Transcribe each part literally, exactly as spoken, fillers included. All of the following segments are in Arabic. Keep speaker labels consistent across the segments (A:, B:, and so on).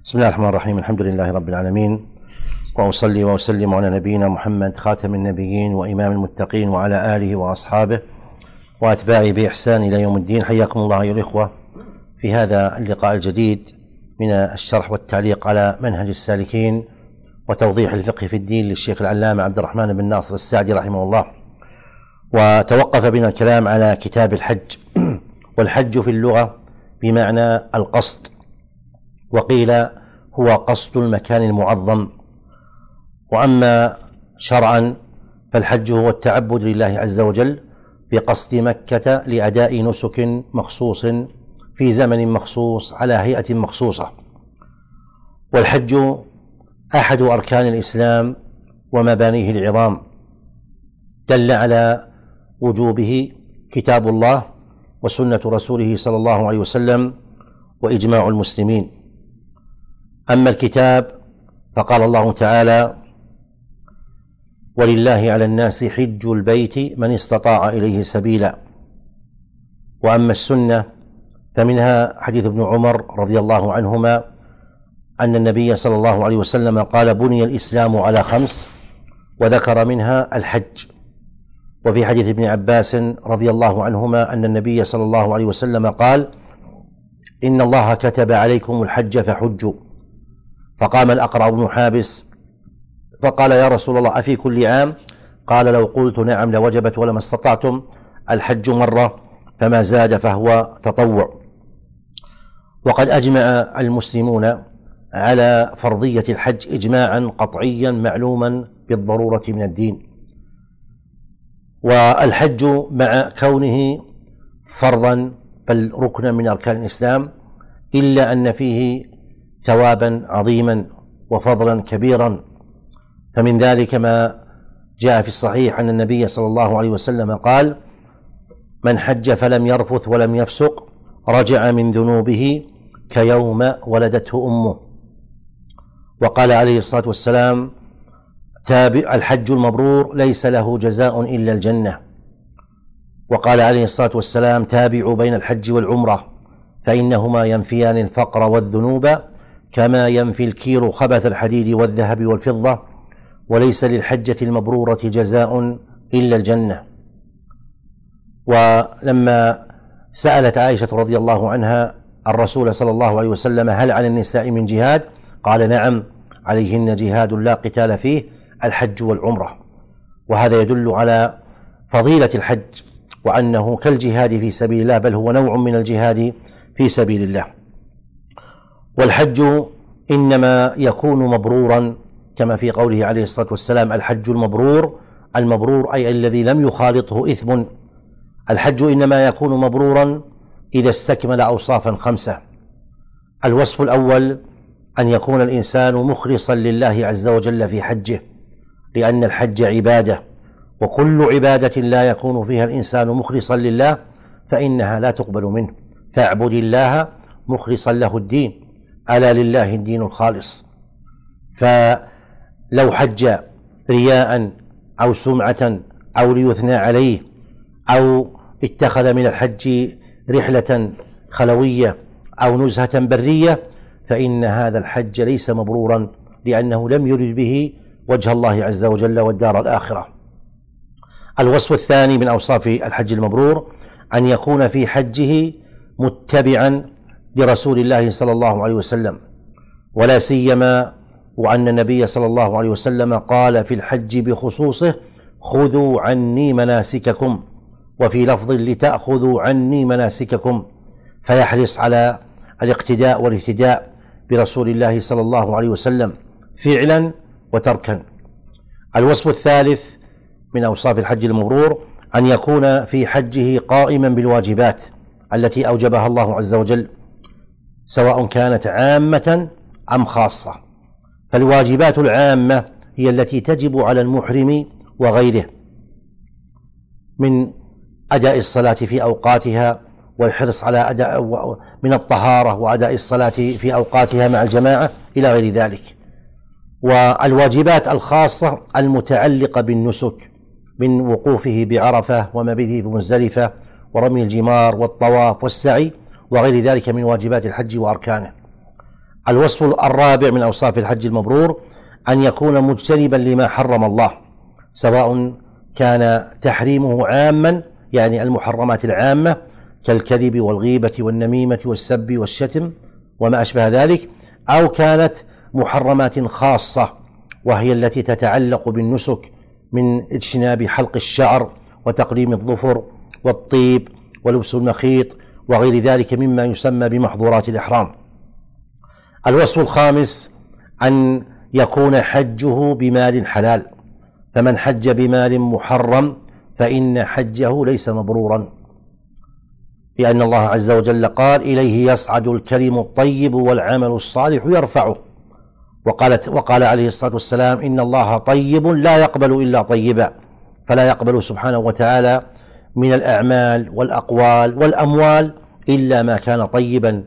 A: بسم الله الرحمن الرحيم. الحمد لله رب العالمين، وأصلي وأسلم على نبينا محمد خاتم النبيين وإمام المتقين وعلى آله وأصحابه وأتباعه بإحسان إلى يوم الدين. حياكم الله أيها الإخوة في هذا اللقاء الجديد من الشرح والتعليق على منهج السالكين وتوضيح الفقه في الدين للشيخ العلامة عبد الرحمن بن ناصر السعدي رحمه الله. وتوقف بنا الكلام على كتاب الحج. والحج في اللغة بمعنى القصد، وقيل هو قصد المكان المعظم. وأما شرعا فالحج هو التعبد لله عز وجل بقصد مكة لأداء نسك مخصوص في زمن مخصوص على هيئة مخصوصة. والحج أحد أركان الإسلام ومبانيه العظام، دل على وجوبه كتاب الله وسنة رسوله صلى الله عليه وسلم وإجماع المسلمين. أما الكتاب فقال الله تعالى: ولله على الناس حج البيت من استطاع إليه سبيلا. وأما السنة فمنها حديث ابن عمر رضي الله عنهما أن النبي صلى الله عليه وسلم قال: بني الإسلام على خمس، وذكر منها الحج. وفي حديث ابن عباس رضي الله عنهما أن النبي صلى الله عليه وسلم قال: إن الله كتب عليكم الحج فحجوا. فقام الأقرع بن حابس فقال: يا رسول الله، أفي كل عام؟ قال: لو قلت نعم لوجبت، ولما استطعتم الحج مرة فما زاد فهو تطوع. وقد أجمع المسلمون على فرضية الحج إجماعا قطعيا معلوما بالضرورة من الدين. والحج مع كونه فرضا بل ركنا من أركان الإسلام، إلا أن فيه ثوابا عظيما وفضلا كبيرا. فمن ذلك ما جاء في الصحيح أن النبي صلى الله عليه وسلم قال: من حج فلم يرفث ولم يفسق رجع من ذنوبه كيوم ولدته أمه. وقال عليه الصلاة والسلام: تابع الحج المبرور ليس له جزاء إلا الجنة. وقال عليه الصلاة والسلام: تابعوا بين الحج والعمرة فإنهما ينفيان الفقر والذنوب كما ينفي الكير خبث الحديد والذهب والفضة، وليس للحجة المبرورة جزاء إلا الجنة. ولما سألت عائشة رضي الله عنها الرسول صلى الله عليه وسلم: هل على النساء من جهاد؟ قال: نعم، عليهن جهاد لا قتال فيه، الحج والعمرة. وهذا يدل على فضيلة الحج وأنه كالجهاد في سبيل الله، بل هو نوع من الجهاد في سبيل الله. والحج إنما يكون مبرورا كما في قوله عليه الصلاة والسلام: الحج المبرور. المبرور أي الذي لم يخالطه إثم. الحج إنما يكون مبرورا إذا استكمل أوصافا خمسة. الوصف الأول أن يكون الإنسان مخلصا لله عز وجل في حجه، لأن الحج عبادة، وكل عبادة لا يكون فيها الإنسان مخلصا لله فإنها لا تقبل منه. فاعبد الله مخلصا له الدين، ألا لله الدين الخالص. فلو حج رياء أو سمعة أو ليثنى عليه أو اتخذ من الحج رحلة خلوية أو نزهة برية فإن هذا الحج ليس مبرورا، لأنه لم يرد به وجه الله عز وجل والدار الآخرة. الوصف الثاني من أوصاف الحج المبرور أن يكون في حجه متبعا لرسول الله صلى الله عليه وسلم، ولا سيما وأن النبي صلى الله عليه وسلم قال في الحج بخصوصه: خذوا عني مناسككم، وفي لفظ: لتأخذوا عني مناسككم. فيحرص على الاقتداء والاهتداء برسول الله صلى الله عليه وسلم فعلا وتركا. الوصف الثالث من أوصاف الحج المبرور أن يكون في حجه قائما بالواجبات التي أوجبها الله عز وجل، سواء كانت عامة أم خاصة. فالواجبات العامة هي التي تجب على المحرم وغيره من أداء الصلاة في أوقاتها، والحرص على أداء من الطهارة وأداء الصلاة في أوقاتها مع الجماعة إلى غير ذلك. والواجبات الخاصة المتعلقة بالنسك من وقوفه بعرفة ومبيته في مزدلفة ورمي الجمار والطواف والسعي وغير ذلك من واجبات الحج وأركانه. الوصف الرابع من أوصاف الحج المبرور أن يكون مجتنبا لما حرم الله، سواء كان تحريمه عاما يعني المحرمات العامة كالكذب والغيبة والنميمة والسب والشتم وما أشبه ذلك، أو كانت محرمات خاصة وهي التي تتعلق بالنسك من اجتناب حلق الشعر وتقليم الظفر والطيب ولبس المخيط وغير ذلك مما يسمى بمحظورات الإحرام. الوصف الخامس أن يكون حجه بمال حلال، فمن حج بمال محرم فإن حجه ليس مبرورا، لأن الله عز وجل قال: إليه يصعد الكلم الطيب والعمل الصالح يرفعه. وقالت وقال عليه الصلاة والسلام: إن الله طيب لا يقبل إلا طيبا، فلا يقبل سبحانه وتعالى من الأعمال والأقوال والأموال إلا ما كان طيبا،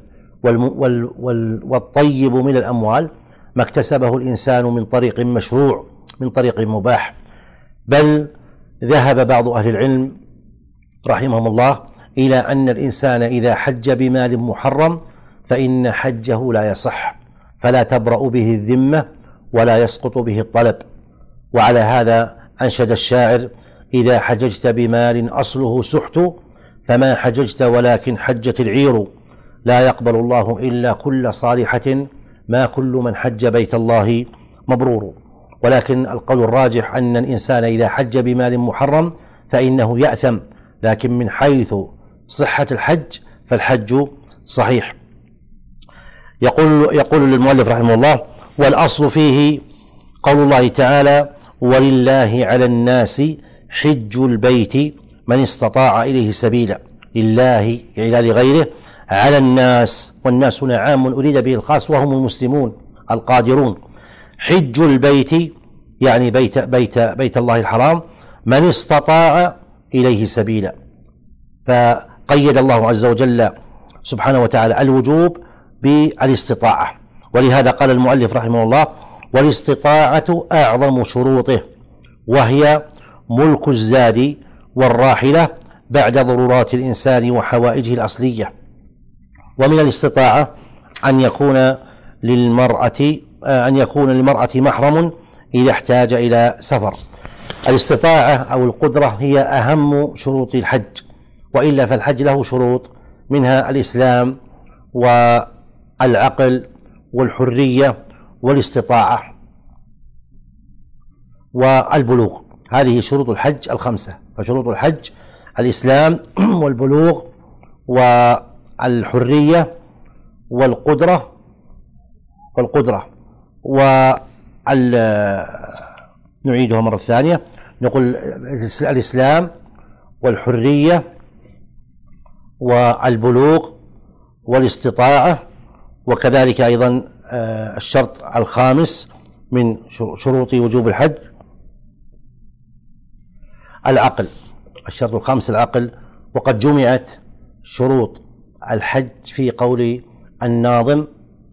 A: والطيب من الأموال ما اكتسبه الإنسان من طريق مشروع من طريق مباح. بل ذهب بعض أهل العلم رحمهم الله إلى أن الإنسان إذا حج بمال محرم فإن حجه لا يصح، فلا تبرأ به الذمة ولا يسقط به الطلب. وعلى هذا أنشد الشاعر: إذا حججت بمال أصله سحت فما حججت ولكن حجت العير، لا يقبل الله إلا كل صالحة، ما كل من حج بيت الله مبرور. ولكن القول الراجح أن الإنسان إذا حج بمال محرم فإنه يأثم، لكن من حيث صحة الحج فالحج صحيح. يقول يقول للمؤلف رحمه الله: والأصل فيه قول الله تعالى: ولله على الناس حج البيت من استطاع إليه سبيلا. لله يعني لا لغيره، على الناس، والناس هنا عام أريد به الخاص وهم المسلمون القادرون. حج البيت يعني بيت بيت بيت الله الحرام من استطاع إليه سبيلا، فقيد الله عز وجل سبحانه وتعالى الوجوب بالاستطاعة. ولهذا قال المؤلف رحمه الله: والاستطاعة أعظم شروطه، وهي ملك الزاد والراحلة بعد ضرورات الإنسان وحوائجه الأصلية. ومن الاستطاعة أن يكون للمرأة أن يكون للمرأة محرم إذا احتاج إلى سفر. الاستطاعة أو القدرة هي أهم شروط الحج، وإلا فالحج له شروط، منها الإسلام والعقل والحرية والاستطاعة والبلوغ. هذه شروط الحج الخمسة. فشروط الحج الإسلام والبلوغ والحرية والقدرة والقدرة وال نعيدها مرة ثانية، نقول الإسلام والحرية والبلوغ والاستطاعة، وكذلك أيضا الشرط الخامس من شروط وجوب الحج العقل. الشرط الخامس العقل. وقد جمعت شروط الحج في قول الناظم: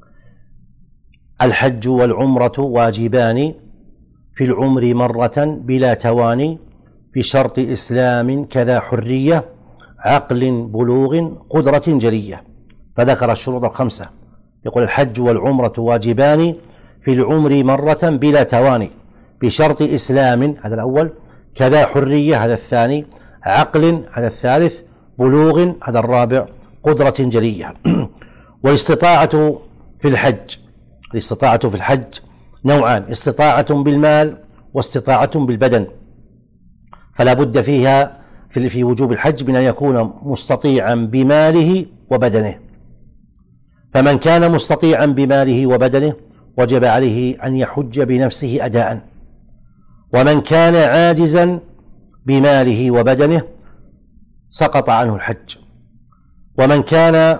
A: الحج والعمرة واجبان في العمر مرة بلا تواني، بشرط إسلام كذا حرية عقل بلوغ قدرة جلية. فذكر الشروط الخمسة، يقول: الحج والعمرة واجبان في العمر مرة بلا تواني، بشرط إسلام هذا الأول، كذا حرية هذا الثاني، عقل هذا الثالث، بلوغ هذا الرابع، قدرة جلية. والاستطاعة في الحج الاستطاعة في الحج نوعان: استطاعة بالمال واستطاعة بالبدن. فلا بد فيها في وجوب الحج من أن يكون مستطيعا بماله وبدنه. فمن كان مستطيعا بماله وبدنه وجب عليه أن يحج بنفسه أداء، ومن كان عاجزا بماله وبدنه سقط عنه الحج. ومن كان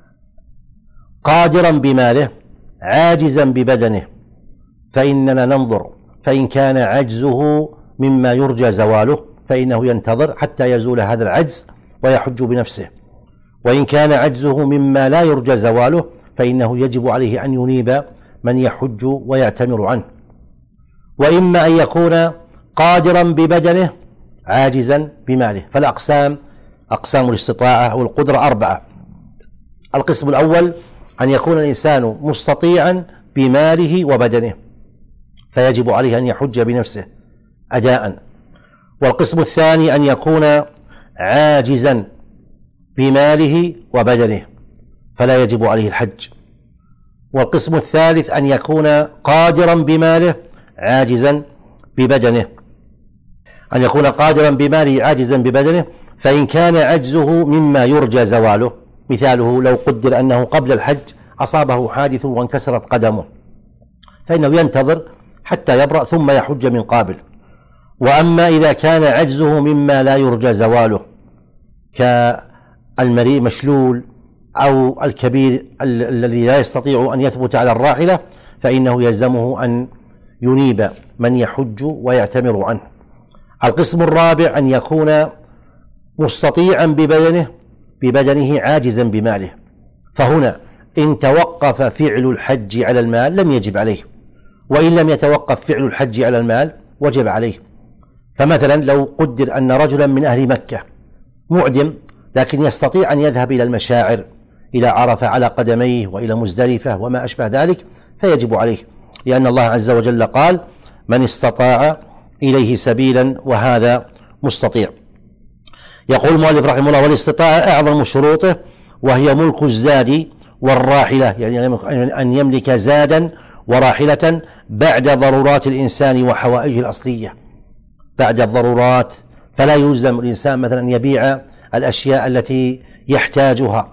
A: قادرا بماله عاجزا ببدنه فإننا ننظر، فإن كان عجزه مما يرجى زواله فإنه ينتظر حتى يزول هذا العجز ويحج بنفسه، وإن كان عجزه مما لا يرجى زواله فإنه يجب عليه أن ينيب من يحج ويعتمر عنه. وإما أن يكون قادرا ببدنه عاجزا بماله. فالأقسام أقسام الاستطاعة والقدرة أربعة: القسم الأول أن يكون الإنسان مستطيعا بماله وبدنه، فيجب عليه أن يحج بنفسه أداء. والقسم الثاني أن يكون عاجزا بماله وبدنه، فلا يجب عليه الحج. والقسم الثالث أن يكون قادرا بماله عاجزا ببدنه، أن يكون قادرا بماله عاجزا ببدنه، فإن كان عجزه مما يرجى زواله، مثاله لو قدر أنه قبل الحج أصابه حادث وانكسرت قدمه، فإنه ينتظر حتى يبرأ ثم يحج من قابل. وأما إذا كان عجزه مما لا يرجى زواله كالمريء مشلول أو الكبير الذي لا يستطيع أن يثبت على الراحلة، فإنه يلزمه أن ينيب من يحج ويعتمر عنه. القسم الرابع أن يكون مستطيعا ببدنه ببدنه عاجزا بماله، فهنا إن توقف فعل الحج على المال لم يجب عليه، وإن لم يتوقف فعل الحج على المال وجب عليه. فمثلا لو قدر أن رجلا من أهل مكة معدم لكن يستطيع أن يذهب إلى المشاعر، إلى عرفة على قدميه وإلى مزدلفة وما أشبه ذلك، فيجب عليه، لأن الله عز وجل قال: من استطاع إليه سبيلا، وهذا مستطيع. يقول المؤلف رحمه الله: والاستطاعة أعظم شروطه، وهي ملك الزاد والراحلة، يعني أن يملك زادا وراحلة بعد ضرورات الإنسان وحوائجه الأصلية، بعد الضرورات، فلا يلزم الإنسان مثلا أن يبيع الأشياء التي يحتاجها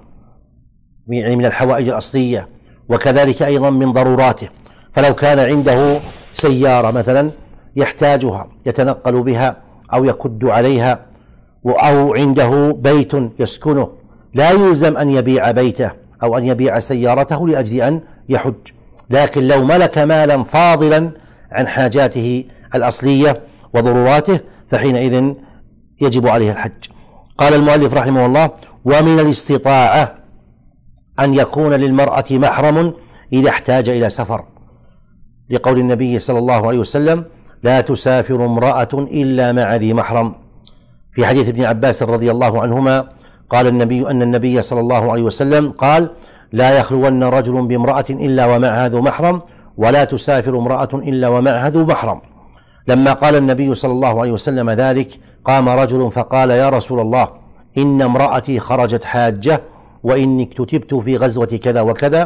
A: من الحوائج الأصلية، وكذلك أيضا من ضروراته. فلو كان عنده سيارة مثلا يحتاجها يتنقل بها أو يكد عليها، أو عنده بيت يسكنه، لا يلزم أن يبيع بيته أو أن يبيع سيارته لأجل أن يحج. لكن لو ملك مالا فاضلا عن حاجاته الأصلية وضروراته فحينئذ يجب عليه الحج. قال المؤلف رحمه الله: ومن الاستطاعة أن يكون للمرأة محرم إذا احتاج إلى سفر، لقول النبي صلى الله عليه وسلم: لا تسافر امرأة إلا مع ذي محرم. في حديث ابن عباس رضي الله عنهما قال النبي أن النبي صلى الله عليه وسلم قال: لا يخلون رجل بامرأة إلا ومعها ذو محرم، ولا تسافر امرأة إلا ومعها ذو محرم. لما قال النبي صلى الله عليه وسلم ذلك قام رجل فقال: يا رسول الله، إن امرأتي خرجت حاجة، وإني اكتتبت في غزوة كذا وكذا.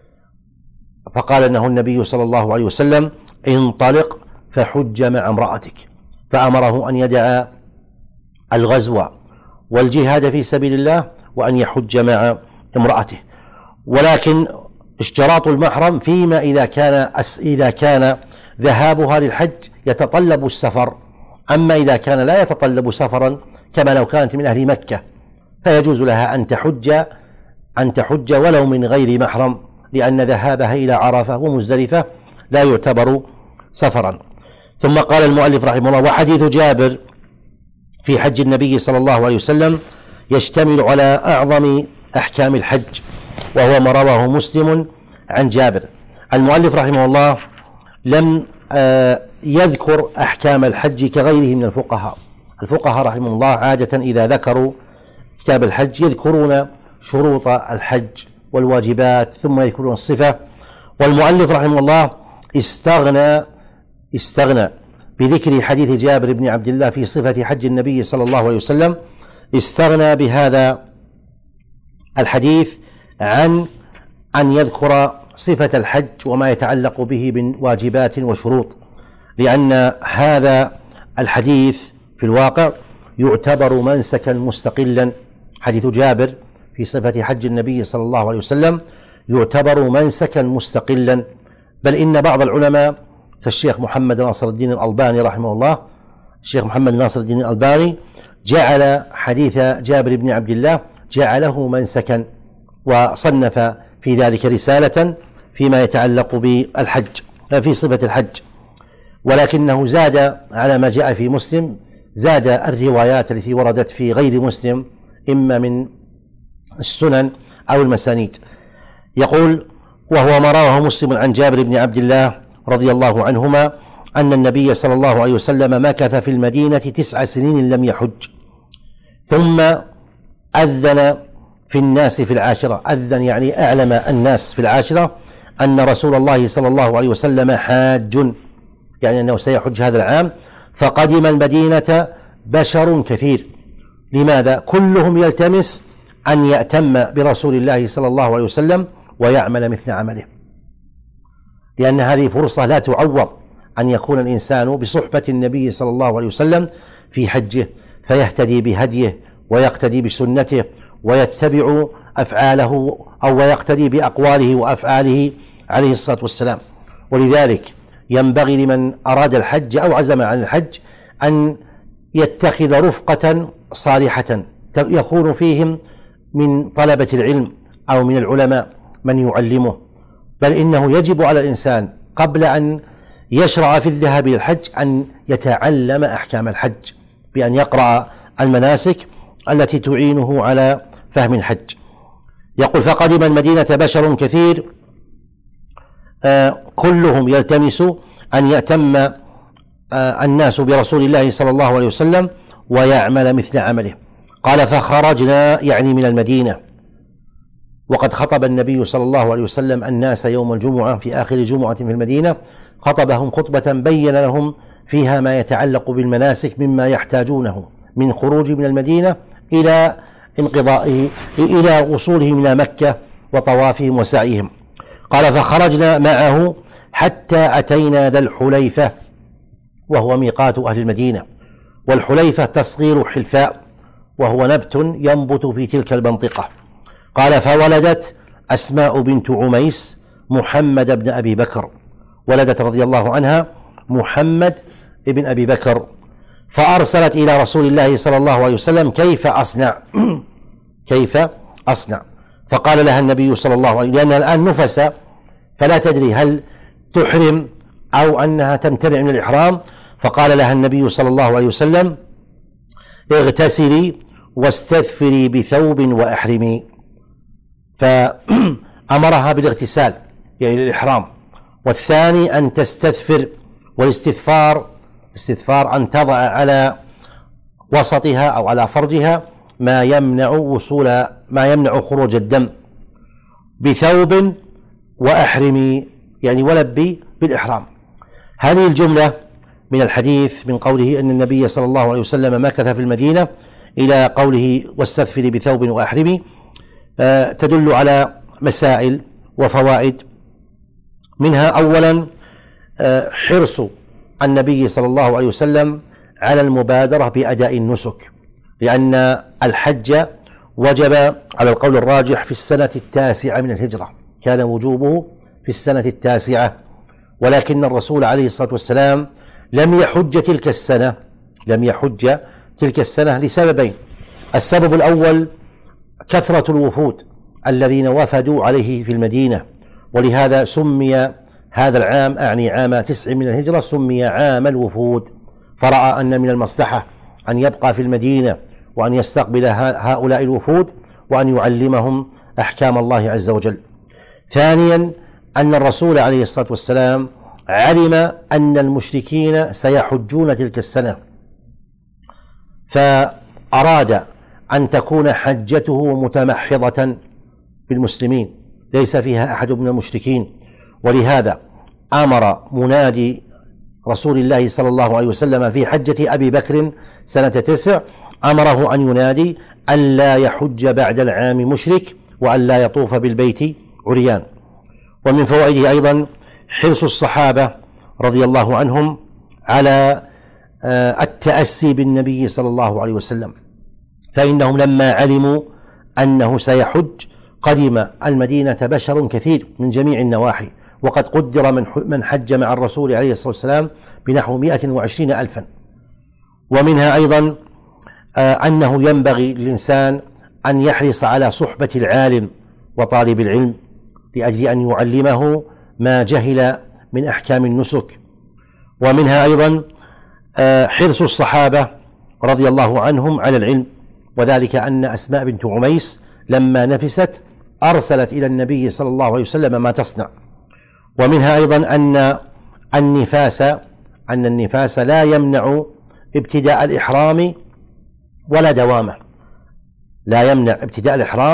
A: فقال له النبي صلى الله عليه وسلم: انطلق فحج مع امرأتك. فأمره أن يدع الغزو والجهاد في سبيل الله وأن يحج مع امرأته. ولكن اشتراط المحرم فيما إذا كان إذا كان ذهابها للحج يتطلب السفر. أما إذا كان لا يتطلب سفرا كما لو كانت من أهل مكة فيجوز لها أن تحج أن تحج ولو من غير محرم، لأن ذهابها إلى عرفة ومزدلفة لا يعتبر سفرا. ثم قال المؤلف رحمه الله: وحديث جابر في حج النبي صلى الله عليه وسلم يشتمل على أعظم أحكام الحج، وهو ما رواه مسلم عن جابر. المؤلف رحمه الله لم يذكر أحكام الحج كغيره من الفقهاء. الفقهاء رحمه الله عادة إذا ذكروا كتاب الحج يذكرون شروط الحج والواجبات ثم يذكرون الصفة، والمؤلف رحمه الله استغنى استغنى بذكر حديث جابر بن عبد الله في صفة حج النبي صلى الله عليه وسلم، استغنى بهذا الحديث عن أن يذكر صفة الحج وما يتعلق به من واجبات وشروط، لأن هذا الحديث في الواقع يعتبر منسكا مستقلا. حديث جابر في صفة حج النبي صلى الله عليه وسلم يعتبر منسكا مستقلا، بل إن بعض العلماء كالشيخ محمد ناصر الدين الألباني رحمه الله، الشيخ محمد ناصر الدين الألباني جعل حديث جابر بن عبد الله جعله منسكا، وصنف في ذلك رسالة فيما يتعلق بالحج في صفة الحج، ولكنه زاد على ما جاء في مسلم، زاد الروايات التي وردت في غير مسلم إما من السنن أو المسانيد. يقول: وهو ما رواه مسلم عن جابر بن عبد الله رضي الله عنهما أن النبي صلى الله عليه وسلم مكث في المدينة تسع سنين لم يحج، ثم أذن في الناس في العاشرة، أذن يعني أعلم الناس في العاشرة أن رسول الله صلى الله عليه وسلم حاج، يعني أنه سيحج هذا العام. فقدم المدينة بشر كثير. لماذا؟ كلهم يلتمس أن يأتم برسول الله صلى الله عليه وسلم ويعمل مثل عمله، لأن هذه فرصة لا تعوض، أن يكون الإنسان بصحبة النبي صلى الله عليه وسلم في حجه، فيهتدي بهديه ويقتدي بسنته ويتبع أفعاله أو يقتدي بأقواله وأفعاله عليه الصلاة والسلام. ولذلك ينبغي لمن أراد الحج أو عزم عن الحج أن يتخذ رفقة صالحة يكون فيهم من طلبة العلم أو من العلماء من يعلمه. بل إنه يجب على الإنسان قبل أن يشرع في الذهاب إلى الحج أن يتعلم أحكام الحج بأن يقرأ المناسك التي تعينه على فهم الحج. يقول: فقدم المدينة بشر كثير آه كلهم يلتمس أن يأتم آه الناس برسول الله صلى الله عليه وسلم ويعمل مثل عمله. قال: فخرجنا يعني من المدينة، وقد خطب النبي صلى الله عليه وسلم الناس يوم الجمعة في آخر جمعة في المدينة، خطبهم خطبة بين لهم فيها ما يتعلق بالمناسك مما يحتاجونه من خروج من المدينة إلى انقضائه إلى وصولهم إلى مكة وطوافهم وسعيهم. قال: فخرجنا معه حتى أتينا ذا الحليفة، وهو ميقات أهل المدينة. والحليفة تصغير حلفاء، وهو نبت ينبت في تلك المنطقة. قال: فولدت أسماء بنت عميس محمد بن أبي بكر، ولدت رضي الله عنها محمد بن أبي بكر، فأرسلت إلى رسول الله صلى الله عليه وسلم: كيف أصنع كيف أصنع فقال لها النبي صلى الله عليه وسلم، لأنها الآن نفس فلا تدري هل تحرم أو أنها تمتنع من الإحرام، فقال لها النبي صلى الله عليه وسلم: اغتسلي واستثفري بثوب وأحرمي. فأمرها بالاغتسال يعني الإحرام، والثاني أن تستثفر، والاستثفار استثفار أن تضع على وسطها أو على فرجها ما يمنع وصول ما يمنع خروج الدم، بثوب وأحرمي يعني ولبي بالإحرام. هذه الجملة من الحديث من قوله أن النبي صلى الله عليه وسلم مكث في المدينة إلى قوله واستثفري بثوب وأحرمي تدل على مسائل وفوائد. منها أولا حرص النبي صلى الله عليه وسلم على المبادرة بأداء النسك، لأن الحج وجب على القول الراجح في السنة التاسعة من الهجرة، كان وجوبه في السنة التاسعة، ولكن الرسول عليه الصلاة والسلام لم يحج تلك السنة لم يحج تلك السنة لسببين: السبب الأول كثرة الوفود الذين وفدوا عليه في المدينة، ولهذا سمي هذا العام أعني عام تسع من الهجرة سمي عام الوفود، فرأى أن من المصلحة أن يبقى في المدينة وأن يستقبل هؤلاء الوفود وأن يعلمهم أحكام الله عز وجل. ثانيا أن الرسول عليه الصلاة والسلام علم أن المشركين سيحجون تلك السنة، فأراد أن تكون حجته متمحضة بالمسلمين ليس فيها أحد من المشركين، ولهذا أمر منادي رسول الله صلى الله عليه وسلم في حجة أبي بكر سنة تسع، أمره أن ينادي أن لا يحج بعد العام مشرك وأن لا يطوف بالبيت عريان. ومن فوائده أيضا حرص الصحابة رضي الله عنهم على التأسي بالنبي صلى الله عليه وسلم، فإنهم لما علموا أنه سيحج قدم المدينة بشر كثير من جميع النواحي، وقد قدر من حج مع الرسول عليه الصلاة والسلام بنحو مئة وعشرين ألفا. ومنها أيضا أنه ينبغي للإنسان أن يحرص على صحبة العالم وطالب العلم لأجل أن يعلمه ما جهل من أحكام النسك. ومنها أيضا حرص الصحابة رضي الله عنهم على العلم، وذلك أن أسماء بنت عميس لما نفست أرسلت إلى النبي صلى الله عليه وسلم ما تصنع. ومنها أيضا أن النفاس أن النفاس لا يمنع ابتداء الإحرام ولا دوامه، لا يمنع ابتداء الإحرام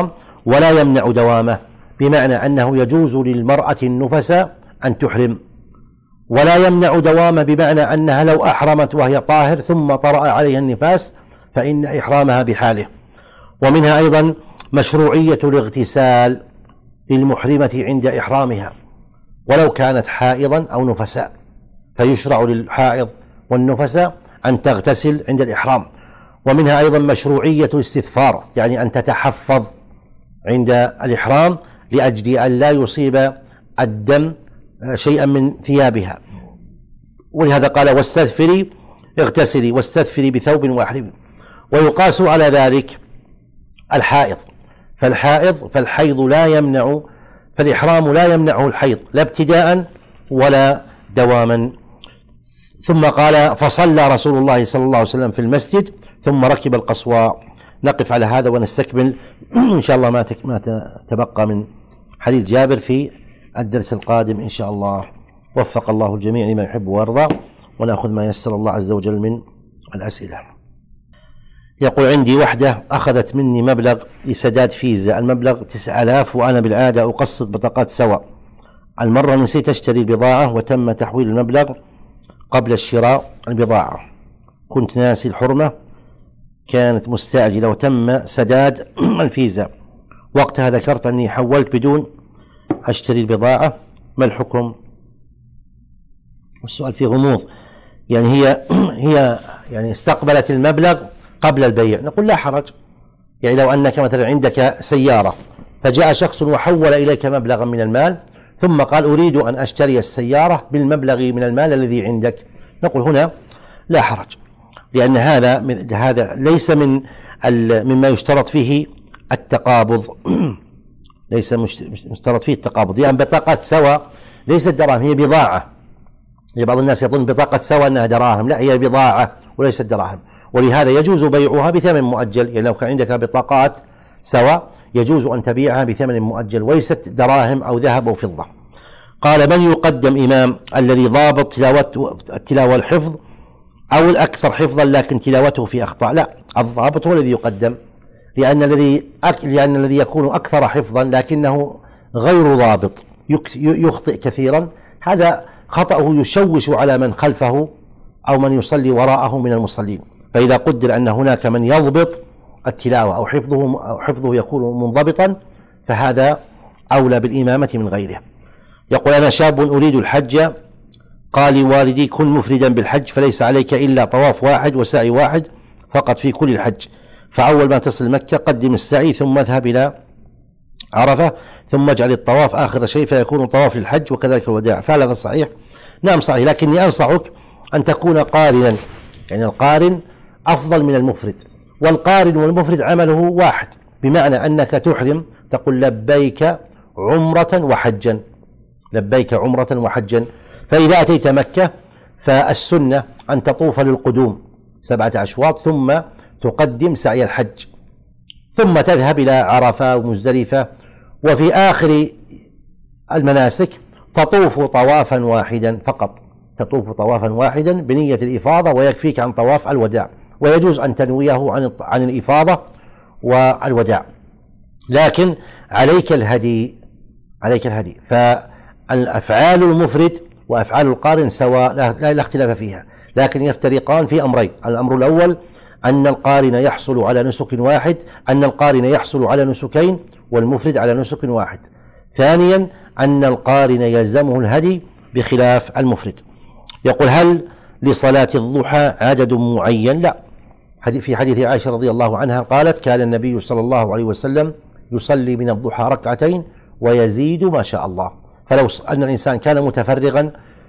A: ولا يمنع دوامه، بمعنى أنه يجوز للمرأة النفس أن تحرم، ولا يمنع دوامه بمعنى أنها لو أحرمت وهي طاهر ثم طرأ عليها النفاس فإن إحرامها بحاله. ومنها أيضا مشروعية الاغتسال للمحرمة عند إحرامها ولو كانت حائضا أو نفساء، فيشرع للحائض والنفساء أن تغتسل عند الإحرام. ومنها أيضا مشروعية الاستثفار، يعني أن تتحفظ عند الإحرام لأجل أن لا يصيب الدم شيئا من ثيابها، ولهذا قال واستثفري اغتسلي واستثفري بثوب واحد. ويقاس على ذلك الحائض، فالحائض فالحيض لا يمنع، فالإحرام لا يمنعه الحيض لا ابتداء ولا دواما. ثم قال فصلى رسول الله صلى الله عليه وسلم في المسجد ثم ركب القصواء. نقف على هذا ونستكمل إن شاء الله ما ما تبقى من حديث جابر في الدرس القادم إن شاء الله. وفق الله الجميع لما يحب ويرضى، ونأخذ ما يسر الله عز وجل من الأسئلة. يقول عندي وحدة أخذت مني مبلغ لسداد فيزا، المبلغ تسعة آلاف، وأنا بالعادة أقسط بطاقات سوا. المرة نسيت أشتري البضاعة وتم تحويل المبلغ قبل الشراء البضاعة، كنت ناسي الحرمة، كانت مستعجلة وتم سداد الفيزا، وقتها ذكرت أني حولت بدون أشتري البضاعة، ما الحكم؟ السؤال فيه غموض، يعني هي هي يعني استقبلت المبلغ قبل البيع، نقول لا حرج. يعني لو أنك مثلا عندك سيارة فجاء شخص وحول إليك مبلغا من المال ثم قال أريد أن أشتري السيارة بالمبلغ من المال الذي عندك، نقول هنا لا حرج، لأن هذا من هذا ليس من مما يشترط فيه التقابض ليس مشترط فيه التقابض، يعني بطاقات سوا ليست دراهم، هي بضاعة. بعض الناس يظن بطاقة سوا أنها دراهم، لا، هي بضاعة وليست دراهم، ولهذا يجوز بيعها بثمن مؤجل. يعني لو كان عندك بطاقات سوا يجوز أن تبيعها بثمن مؤجل وليست دراهم أو ذهب أو فضة. قال من يقدم إمام الذي ضابط تلاوة التلاوة الحفظ أو الأكثر حفظا لكن تلاوته في أخطاء؟ لا، الضابط هو الذي يقدم، لأن الذي لأن الذي يكون أكثر حفظا لكنه غير ضابط يخطئ كثيرا، هذا خطأه يشوش على من خلفه أو من يصلي وراءه من المصلين. فإذا قدر أن هناك من يضبط التلاوة أو حفظه أو حفظه يكون منضبطا فهذا أولى بالإمامة من غيره. يقول أنا شاب أريد الحج، قال لي والدي كن مفردا بالحج فليس عليك إلا طواف واحد وسعي واحد فقط في كل الحج، فأول ما تصل مكة قدم السعي ثم اذهب إلى عرفة ثم اجعل الطواف آخر شيء فيكون طواف للحج وكذلك الوداع، فهل هذا صحيح؟ نعم صحيح، لكني أنصحك أن تكون قارنا، يعني القارن أفضل من المفرد، والقارن والمفرد عمله واحد، بمعنى أنك تحرم تقول لبيك عمرة وحجا، لبيك عمرة وحجا. فإذا أتيت مكة فالسنة أن تطوف للقدوم سبعة أشواط ثم تقدم سعي الحج ثم تذهب إلى عرفة ومزدلفة، وفي آخر المناسك تطوف طوافا واحدا فقط، تطوف طوافا واحدا بنية الإفاضة ويكفيك عن طواف الوداع، ويجوز أن تنويه عن عن الإفاضة والوداع، لكن عليك الهدي، عليك الهدي. فالأفعال المفرد وأفعال القارن سواء لا اختلاف فيها، لكن يفترقان في أمرين: الأمر الأول أن القارن يحصل على نسك واحد، أن القارن يحصل على نسكين والمفرد على نسك واحد. ثانيا أن القارن يلزمه الهدي بخلاف المفرد. يقول هل لصلاة الضحى عدد معين؟ لا، في حديث عائشة رضي الله عنها قالت كان النبي صلى الله عليه وسلم يصلي من الضحى ركعتين ويزيد ما شاء الله. فلو أن الإنسان كان متفرغا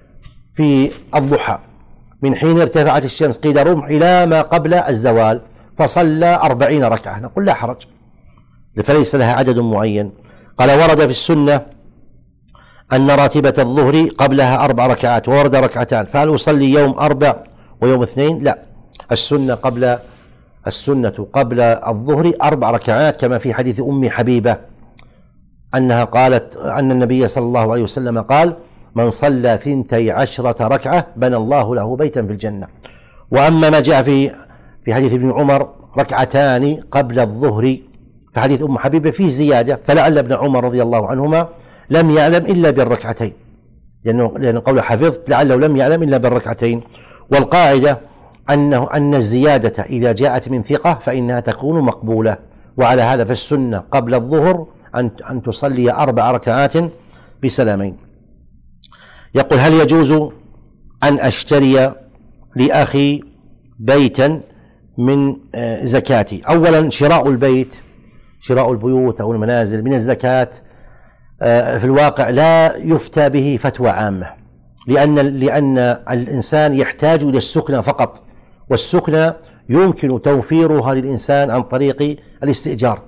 A: في الضحى من حين ارتفعت الشمس قيد رمح إلى ما قبل الزوال فصلى أربعين ركعة نقول لا حرج، فليس لها عدد معين. قال ورد في السنة أن راتبة الظهر قبلها أربع ركعات وورد ركعتان، فهل أصلي يوم أربع ويوم اثنين؟ لا، السنة قبل السنة قبل الظهر أربع ركعات، كما في حديث أم حبيبة أنها قالت أن النبي صلى الله عليه وسلم قال من صلى ثنتي عشرة ركعة بنى الله له بيتا في الجنة. وأما ما جاء في في حديث ابن عمر ركعتان قبل الظهر في حديث أم حبيبة فيه زيادة، فلعل ابن عمر رضي الله عنهما لم يعلم إلا بالركعتين، لأنه لأن قوله حفظت لعله لم يعلم إلا بالركعتين. والقاعدة أنه أن الزيادة إذا جاءت من ثقة فإنها تكون مقبولة، وعلى هذا فالسنة قبل الظهر أن أن تصلي أربع ركعات بسلامين. يقول: هل يجوز أن أشتري لأخي بيتا من زكاتي؟ أولا، شراء البيت، شراء البيوت أو المنازل من الزكاة في الواقع لا يفتى به فتوى عامة، لأن لأن الإنسان يحتاج إلى السكنى فقط، والسكنى يمكن توفيرها للإنسان عن طريق الاستئجار.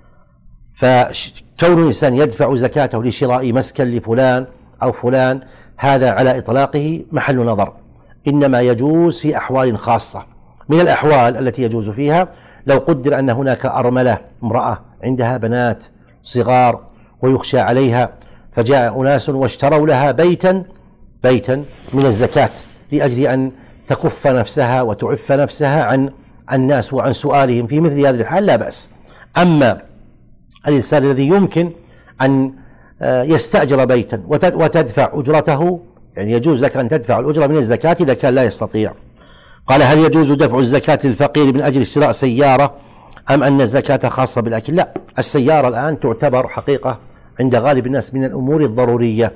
A: فكون الإنسان يدفع زكاته لشراء مسكن لفلان أو فلان هذا على إطلاقه محل نظر، إنما يجوز في أحوال خاصة. من الأحوال التي يجوز فيها لو قدر أن هناك أرملة، امرأة عندها بنات صغار ويخشى عليها، فجاء أناس واشتروا لها بيتا بيتا من الزكاة لأجل أن تكف نفسها وتعف نفسها عن الناس وعن سؤالهم، في مثل هذه الحال لا بأس. أما الإنسان الذي يمكن أن يستأجر بيتا وتدفع أجرته، يعني يجوز لك أن تدفع الأجرة من الزكاة إذا كان لا يستطيع. قال: هل يجوز دفع الزكاة للفقير من أجل شراء سيارة أم أن الزكاة خاصة بالأكل؟ لا، السيارة الآن تعتبر حقيقة عند غالب الناس من الأمور الضرورية،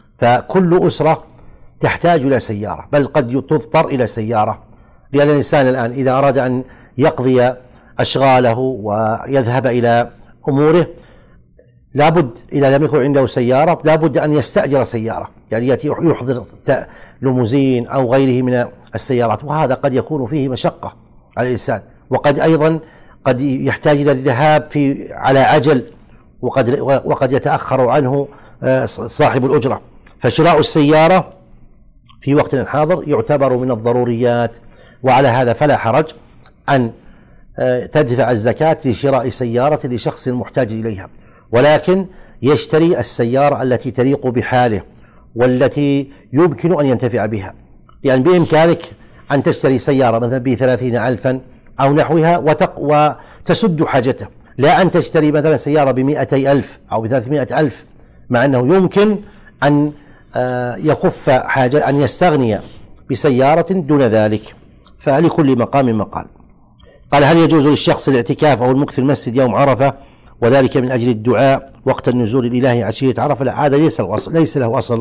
A: فكل أسرة تحتاج إلى سيارة، بل قد تضطر إلى سيارة، لأن الإنسان الآن إذا أراد أن يقضي أشغاله ويذهب إلى أموره لابد، إذا لم يكن عنده سيارة لابد أن يستأجر سيارة، يعني يأتي يحضر ليموزين أو غيره من السيارات، وهذا قد يكون فيه مشقة على الإنسان، وقد أيضا قد يحتاج إلى الذهاب في على عجل، وقد وقد يتأخر عنه صاحب الأجرة. فشراء السيارة في وقتنا الحاضر يعتبر من الضروريات، وعلى هذا فلا حرج أن تدفع الزكاة لشراء سيارة لشخص محتاج إليها، ولكن يشتري السيارة التي تليق بحاله والتي يمكن أن ينتفع بها. يعني بإمكانك أن تشتري سيارة مثلا بثلاثين ألفا أو نحوها وتسد حاجته، لا أن تشتري مثلا سيارة بمئتي ألف أو بثلاثمائة ألف، مع أنه يمكن أن يخف حاجة، أن يستغني بسيارة دون ذلك، فلكل مقام مقال. قال: هل يجوز للشخص الاعتكاف أو المكث في المسجد يوم عرفة وذلك من أجل الدعاء وقت النزول الإلهي عشية عرفة؟ لا، هذا ليس له أصل، ليس له أصل.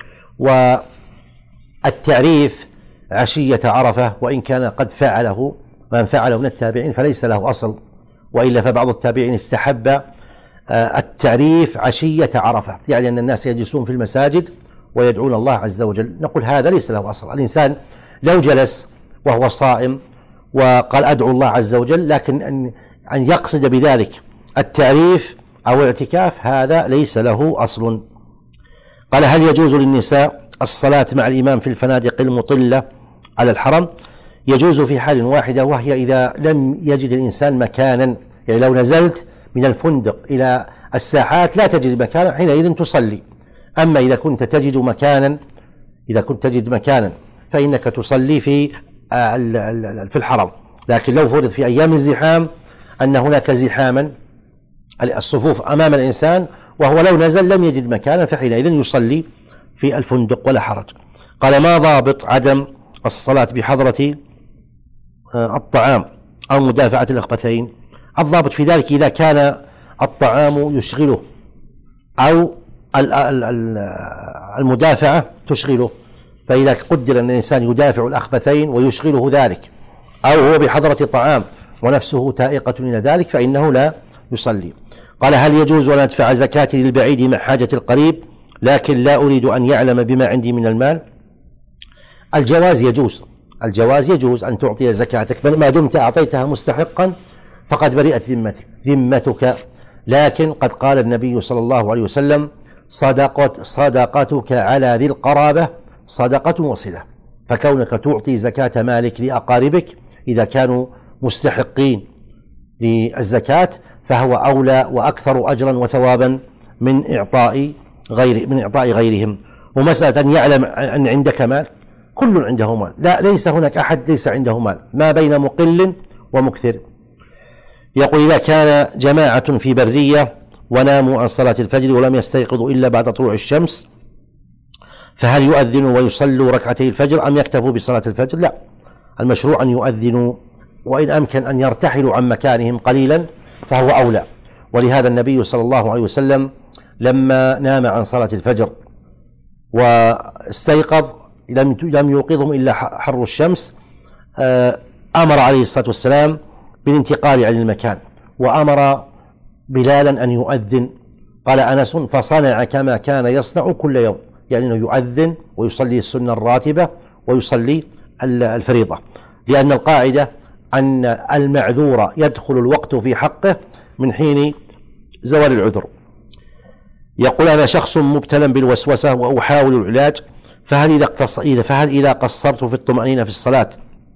A: والتعريف عشية عرفة وإن كان قد فعله من فعله من التابعين فليس له أصل، وإلا فبعض التابعين استحب التعريف عشية عرفة، يعني أن الناس يجلسون في المساجد ويدعون الله عز وجل. نقول هذا ليس له أصل. الإنسان لو جلس وهو صائم وقال أدعو الله عز وجل، لكن أن أن يقصد بذلك التعريف أو الاعتكاف هذا ليس له أصل. قال: هل يجوز للنساء الصلاة مع الإمام في الفنادق المطلة على الحرم؟ يجوز في حال واحدة، وهي إذا لم يجد الإنسان مكانا، يعني لو نزلت من الفندق إلى الساحات لا تجد مكانا حينئذ تصلي. أما إذا كنت تجد مكانا إذا كنت تجد مكانا فإنك تصلي في في الحرم. لكن لو فرض في أيام الزحام أن هناك زحاما الصفوف أمام الإنسان وهو لو نزل لم يجد مكانا فحينئذ يصلي في الفندق ولا حرج. قال: ما ضابط عدم الصلاة بحضرة الطعام أو مدافعة الأخبثين؟ الضابط في ذلك إذا كان الطعام يشغله أو المدافعة تشغله، فإذا قدر أن الإنسان يدافع الأخبثين ويشغله ذلك، أو هو بحضرة طعام ونفسه تائقة إلى ذلك، فإنه لا يصلي. قال: هل يجوز أن أدفع زكاتي للبعيد مع حاجة القريب لكن لا أريد أن يعلم بما عندي من المال؟ الجواز يجوز الجواز يجوز أن تعطي زكاتك ما دمت أعطيتها مستحقا فقد برئت ذمتك ذمتك لكن قد قال النبي صلى الله عليه وسلم: صدقت صدقتك على ذي القرابة صدقة وصلة. فكونك تعطي زكاة مالك لأقاربك إذا كانوا مستحقين للزكاة فهو أولى وأكثر أجرا وثوابا من إعطاء غير من إعطاء غيرهم. ومسألة أن يعلم أن عندك مال، كل عنده مال، لا ليس هناك أحد ليس عنده مال، ما بين مقل ومكثر. يقول إذا كان جماعة في برية وناموا عن صلاة الفجر ولم يستيقظوا إلا بعد طلوع الشمس فهل يؤذنوا ويصلوا ركعتي الفجر أم يكتفوا بصلاة الفجر؟ لا، المشروع أن يؤذنوا، وإن أمكن أن يرتحلوا عن مكانهم قليلا فهو أولى. ولهذا النبي صلى الله عليه وسلم لما نام عن صلاة الفجر واستيقظ لم يوقظهم إلا حر الشمس أمر عليه الصلاة والسلام بالانتقال عن المكان، وأمر بلالا أن يؤذن. قال أنس فصنع كما كان يصنع كل يوم، يعني أنه يؤذن ويصلي السنة الراتبة ويصلي الفريضة، لأن القاعدة أن المعذور يدخل الوقت في حقه من حين زوال العذر. يقول أنا شخص مبتلى بالوسوسة وأحاول العلاج، فهل إذا, إذا فهل إذا قصرت في الطمأنينة في الصلاة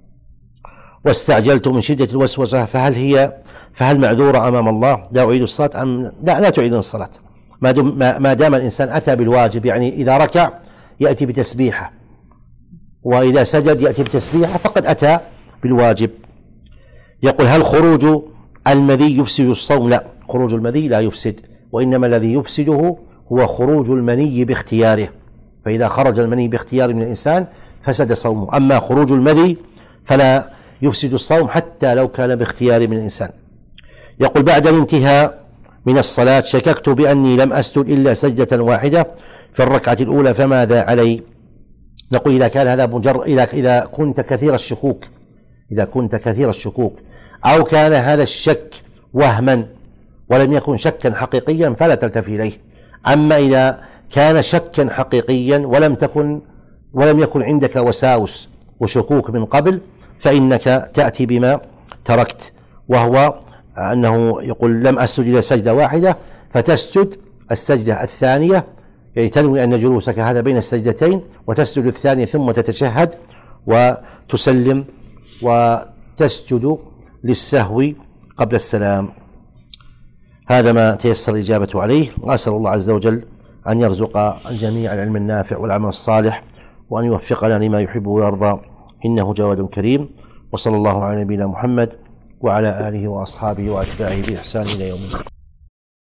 A: واستعجلت من شدة الوسوسة فهل هي فهل معذورة أمام الله؟ لا أعيد الصلاة أم لا؟ لا تعيد الصلاة ما دام الإنسان أتى بالواجب، يعني إذا ركع يأتي بتسبيحة وإذا سجد يأتي بتسبيحة فقد أتى بالواجب. يقول هل خروج المذي يفسد الصوم؟ لا، خروج المذي لا يفسد، وإنما الذي يفسده هو خروج المني باختياره، فإذا خرج المني باختيار من الإنسان فسد صومه، أما خروج المذي فلا يفسد الصوم حتى لو كان باختيار من الإنسان. يقول بعد الانتهاء من الصلاة شككت بأني لم أسجد إلا سجدة واحدة في الركعة الأولى فماذا علي؟ نقول إذا كان هذا مجرد إذا إذا كنت كثير الشكوك إذا كنت كثير الشكوك أو كان هذا الشك وهما ولم يكن شكا حقيقيا فلا تلتفي إليه. أما إذا كان شكا حقيقيا ولم تكن ولم يكن عندك وساوس وشكوك من قبل فإنك تأتي بما تركت، وهو أنه يقول لم أسجد إلى سجدة واحدة فتسجد السجدة الثانية، يعني تنوي أن جلوسك هذا بين السجدتين وتسجد الثانية ثم تتشهد وتسلم وتسجد للسهو قبل السلام. هذا ما تيسر الإجابة عليه، وأسأل الله عز وجل أن يرزق الجميع العلم النافع والعمل الصالح وأن يوفقنا لما يحب ويرضى إنه جواد كريم. وصلى الله على نبينا محمد وعلى آله وأصحابه وأتباعه بإحسان إلى يوم الدين.